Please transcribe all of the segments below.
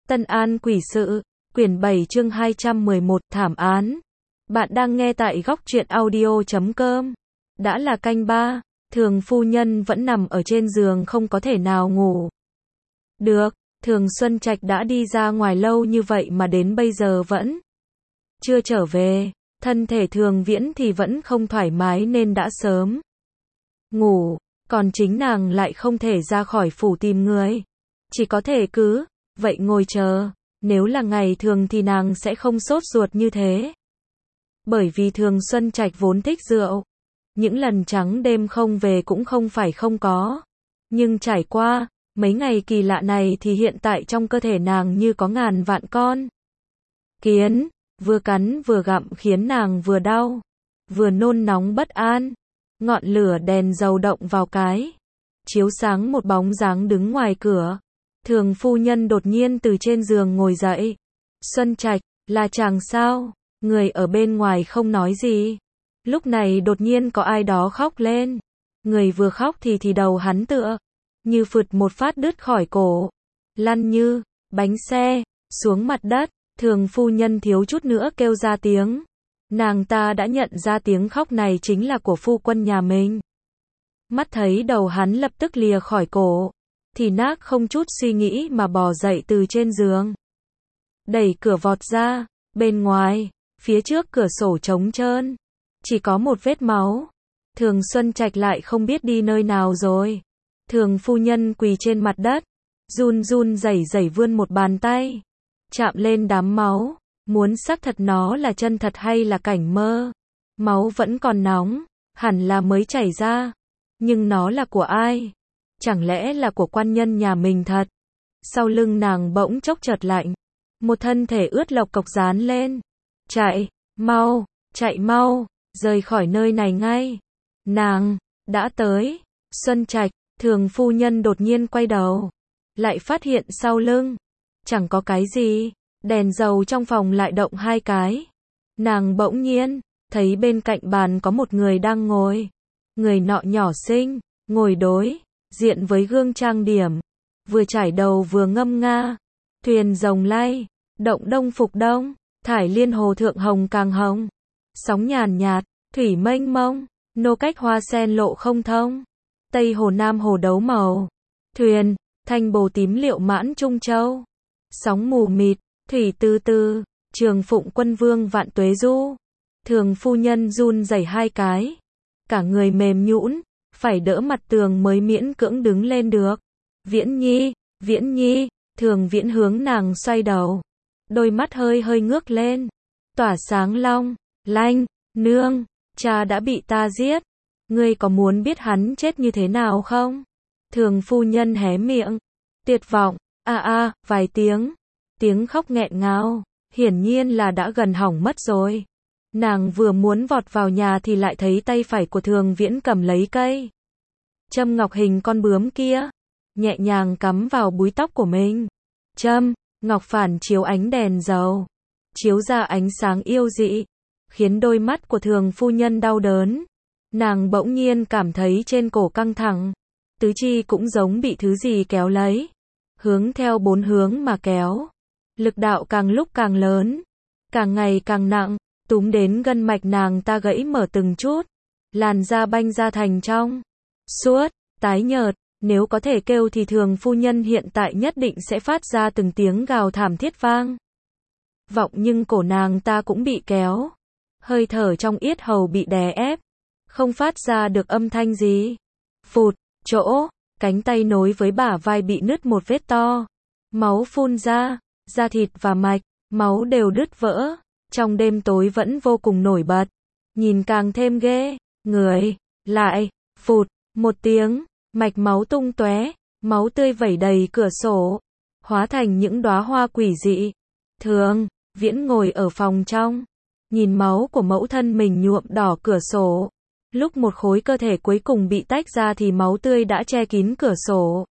Tân An quỷ sự, quyển 7 chương 211 thảm án. Bạn đang nghe tại góc truyện audio.com. Đã là canh 3, Thường phu nhân vẫn nằm ở trên giường không có thể nào ngủ được. Thường Xuân Trạch đã đi ra ngoài lâu như vậy mà đến bây giờ vẫn chưa trở về. Thân thể Thường Viễn thì vẫn không thoải mái nên đã sớm ngủ, còn chính nàng lại không thể ra khỏi phủ tìm người. Chỉ có thể cứ vậy ngồi chờ. Nếu là ngày thường thì nàng sẽ không sốt ruột như thế. Bởi vì Thường Xuân Trạch vốn thích rượu. Những lần trắng đêm không về cũng không phải không có. Nhưng trải qua mấy ngày kỳ lạ này thì hiện tại trong cơ thể nàng như có ngàn vạn con kiến, vừa cắn vừa gặm khiến nàng vừa đau, vừa nôn nóng bất an. Ngọn lửa đèn dầu động vào cái chiếu sáng một bóng dáng đứng ngoài cửa. Thường phu nhân đột nhiên từ trên giường ngồi dậy. Xuân Trạch, là chàng sao? Người ở bên ngoài không nói gì. Lúc này đột nhiên có ai đó khóc lên. Người vừa khóc thì đầu hắn tựa như phượt một phát đứt khỏi cổ, lăn như bánh xe xuống mặt đất. Thường phu nhân thiếu chút nữa kêu ra tiếng. Nàng ta đã nhận ra tiếng khóc này chính là của phu quân nhà mình. Mắt thấy đầu hắn lập tức lìa khỏi cổ, thì nác không chút suy nghĩ mà bò dậy từ trên giường. Đẩy cửa vọt ra, bên ngoài, phía trước cửa sổ trống trơn, chỉ có một vết máu. Thường Xuân Trạch lại không biết đi nơi nào rồi. Thường phu nhân quỳ trên mặt đất, run run rẩy rẩy vươn một bàn tay, chạm lên đám máu, muốn xác thật nó là chân thật hay là cảnh mơ. Máu vẫn còn nóng, hẳn là mới chảy ra. Nhưng nó là của ai? Chẳng lẽ là của quan nhân nhà mình thật? Sau lưng nàng bỗng chốc chợt lạnh. Một thân thể ướt lộc cộc dán lên. Chạy mau, rời khỏi nơi này ngay. Nàng, đã tới. Xuân Trạch, Thường phu nhân đột nhiên quay đầu. Lại phát hiện sau lưng chẳng có cái gì. Đèn dầu trong phòng lại động hai cái. Nàng bỗng nhiên thấy bên cạnh bàn có một người đang ngồi. Người nọ nhỏ xinh, ngồi đối diện với gương trang điểm, vừa chải đầu vừa ngâm nga. Thuyền rồng lay, động đông phục đông, thải liên hồ thượng hồng càng hồng. Sóng nhàn nhạt, thủy mênh mông, nô cách hoa sen lộ không thông. Tây hồ nam hồ đấu màu, thuyền, thanh bồ tím liệu mãn Trung Châu. Sóng mù mịt, thủy tư tư, trường phụng quân vương vạn tuế du. Thường phu nhân run rẩy hai cái, cả người mềm nhũn, phải đỡ mặt tường mới miễn cưỡng đứng lên được. Viễn Nhi, Thường Viễn hướng nàng xoay đầu, đôi mắt hơi ngước lên, tỏa sáng long lanh. Nương, cha đã bị ta giết, ngươi có muốn biết hắn chết như thế nào không? Thường phu nhân hé miệng, tuyệt vọng, vài tiếng khóc nghẹn ngào, hiển nhiên là đã gần hỏng mất rồi. Nàng vừa muốn vọt vào nhà thì lại thấy tay phải của Thường Viễn cầm lấy cây châm ngọc hình con bướm kia, nhẹ nhàng cắm vào búi tóc của mình. Châm ngọc phản chiếu ánh đèn dầu, chiếu ra ánh sáng yêu dị, khiến đôi mắt của Thường phu nhân đau đớn. Nàng bỗng nhiên cảm thấy trên cổ căng thẳng, tứ chi cũng giống bị thứ gì kéo lấy, hướng theo bốn hướng mà kéo. Lực đạo càng lúc càng lớn, càng ngày càng nặng, túm đến gân mạch nàng ta gãy mở từng chút, làn da banh ra thành trong suốt, tái nhợt. Nếu có thể kêu thì Thường phu nhân hiện tại nhất định sẽ phát ra từng tiếng gào thảm thiết vang vọng, nhưng cổ nàng ta cũng bị kéo, hơi thở trong yết hầu bị đè ép, không phát ra được âm thanh gì. Phụt, chỗ cánh tay nối với bả vai bị nứt một vết to, máu phun ra, da thịt và mạch máu đều đứt vỡ. Trong đêm tối vẫn vô cùng nổi bật, nhìn càng thêm ghê người. Lại, phụt, một tiếng, mạch máu tung tóe, máu tươi vẩy đầy cửa sổ, hóa thành những đóa hoa quỷ dị. Thường Viễn ngồi ở phòng trong, nhìn máu của mẫu thân mình nhuộm đỏ cửa sổ. Lúc một khối cơ thể cuối cùng bị tách ra thì máu tươi đã che kín cửa sổ,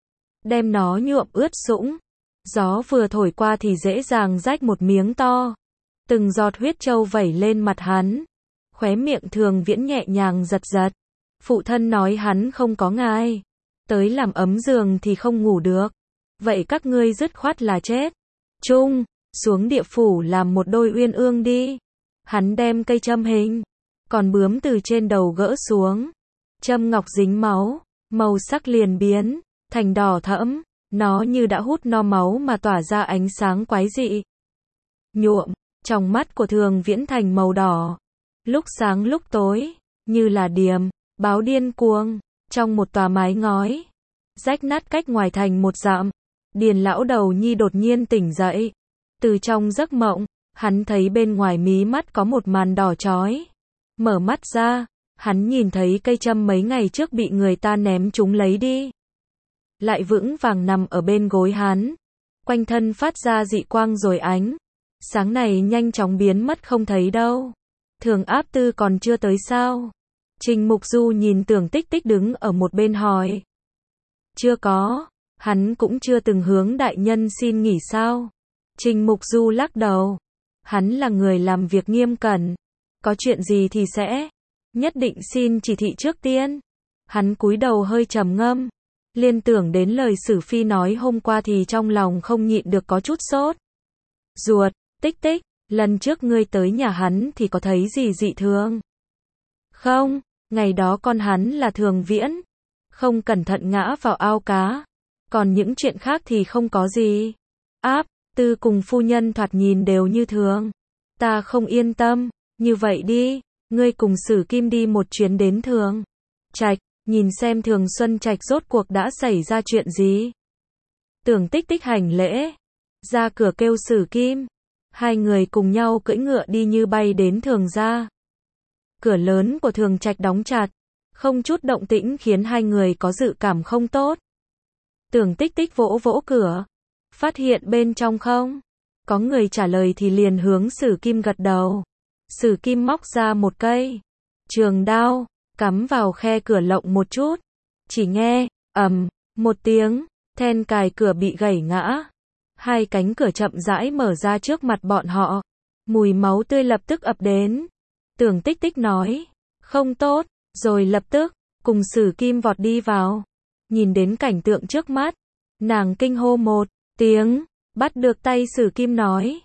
đem nó nhuộm ướt sũng. Gió vừa thổi qua thì dễ dàng rách một miếng to. Từng giọt huyết trâu vẩy lên mặt hắn. Khóe miệng Thường Viễn nhẹ nhàng giật giật. Phụ thân nói hắn không có ngai tới làm ấm giường thì không ngủ được. Vậy các ngươi dứt khoát là chết. Trung, xuống địa phủ làm một đôi uyên ương đi. Hắn đem cây châm hình, còn bướm từ trên đầu gỡ xuống. Châm ngọc dính máu, màu sắc liền biến thành đỏ thẫm, nó như đã hút no máu mà tỏa ra ánh sáng quái dị. Nhuộm, trong mắt của Thường Viễn thành màu đỏ, lúc sáng lúc tối, như là điềm báo điên cuồng, trong một tòa mái ngói, rách nát cách ngoài thành một dặm. Điền lão đầu nhi đột nhiên tỉnh dậy, từ trong giấc mộng, hắn thấy bên ngoài mí mắt có một màn đỏ chói. Mở mắt ra, hắn nhìn thấy cây châm mấy ngày trước bị người ta ném chúng lấy đi, lại vững vàng nằm ở bên gối hắn, quanh thân phát ra dị quang rồi ánh sáng này nhanh chóng biến mất không thấy đâu. Thường Áp Tư còn chưa tới sao? Trình Mục Du nhìn Tưởng Tích Tích đứng ở một bên hỏi. Chưa có, hắn cũng chưa từng hướng đại nhân xin nghỉ sao? Trình Mục Du lắc đầu. Hắn là người làm việc nghiêm cẩn, có chuyện gì thì sẽ nhất định xin chỉ thị trước tiên. Hắn cúi đầu hơi trầm ngâm, liên tưởng đến lời Sử Phi nói hôm qua thì trong lòng không nhịn được có chút sốt ruột. Tích Tích, lần trước ngươi tới nhà hắn thì có thấy gì dị thường không? Ngày đó con hắn là Thường Viễn, không cẩn thận ngã vào ao cá, còn những chuyện khác thì không có gì. Áp Tư cùng phu nhân thoạt nhìn đều như thường. Ta không yên tâm, như vậy đi, ngươi cùng Sử Kim đi một chuyến đến Thường Trạch, nhìn xem Thường Xuân Trạch rốt cuộc đã xảy ra chuyện gì. Tưởng Tích Tích hành lễ, ra cửa kêu Sử Kim. Hai người cùng nhau cưỡi ngựa đi như bay đến Thường gia. Cửa lớn của Thường Trạch đóng chặt, không chút động tĩnh khiến hai người có dự cảm không tốt. Tưởng Tích Tích vỗ vỗ cửa, phát hiện bên trong không có người trả lời thì liền hướng Sử Kim gật đầu. Sử Kim móc ra một cây trường đao, cắm vào khe cửa lộng một chút. Chỉ nghe ầm một tiếng, then cài cửa bị gãy ngã. Hai cánh cửa chậm rãi mở ra trước mặt bọn họ. Mùi máu tươi lập tức ập đến. Tưởng Tích Tích nói, không tốt, rồi lập tức cùng Sử Kim vọt đi vào. Nhìn đến cảnh tượng trước mắt, nàng kinh hô một tiếng, bắt được tay Sử Kim nói,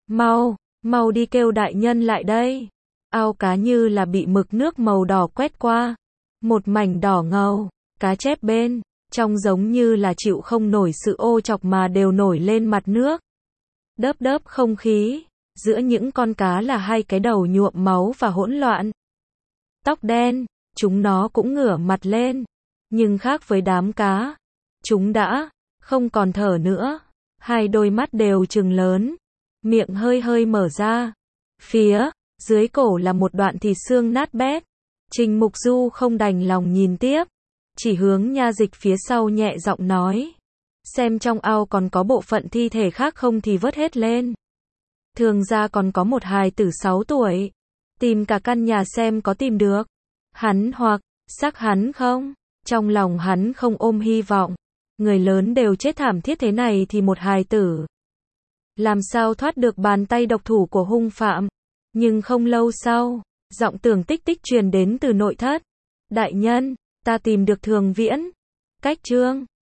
mau đi kêu đại nhân lại đây. Ao cá như là bị mực nước màu đỏ quét qua, một mảnh đỏ ngầu, cá chép bên trong giống như là chịu không nổi sự ô chọc mà đều nổi lên mặt nước. Đớp đớp không khí, giữa những con cá là hai cái đầu nhuộm máu và hỗn loạn. Tóc đen, chúng nó cũng ngửa mặt lên, nhưng khác với đám cá, chúng đã không còn thở nữa, hai đôi mắt đều trừng lớn, miệng hơi hơi mở ra. Phía dưới cổ là một đoạn thịt xương nát bét. Trình Mục Du không đành lòng nhìn tiếp, chỉ hướng nha dịch phía sau nhẹ giọng nói, xem trong ao còn có bộ phận thi thể khác không thì vớt hết lên. Thường gia còn có một hài tử 6 tuổi, tìm cả căn nhà xem có tìm được hắn hoặc xác hắn không. Trong lòng hắn không ôm hy vọng, người lớn đều chết thảm thiết thế này thì một hài tử làm sao thoát được bàn tay độc thủ của hung phạm. Nhưng không lâu sau, giọng Tưởng Tích Tích truyền đến từ nội thất. Đại nhân, ta tìm được Thường Viễn. Cách chương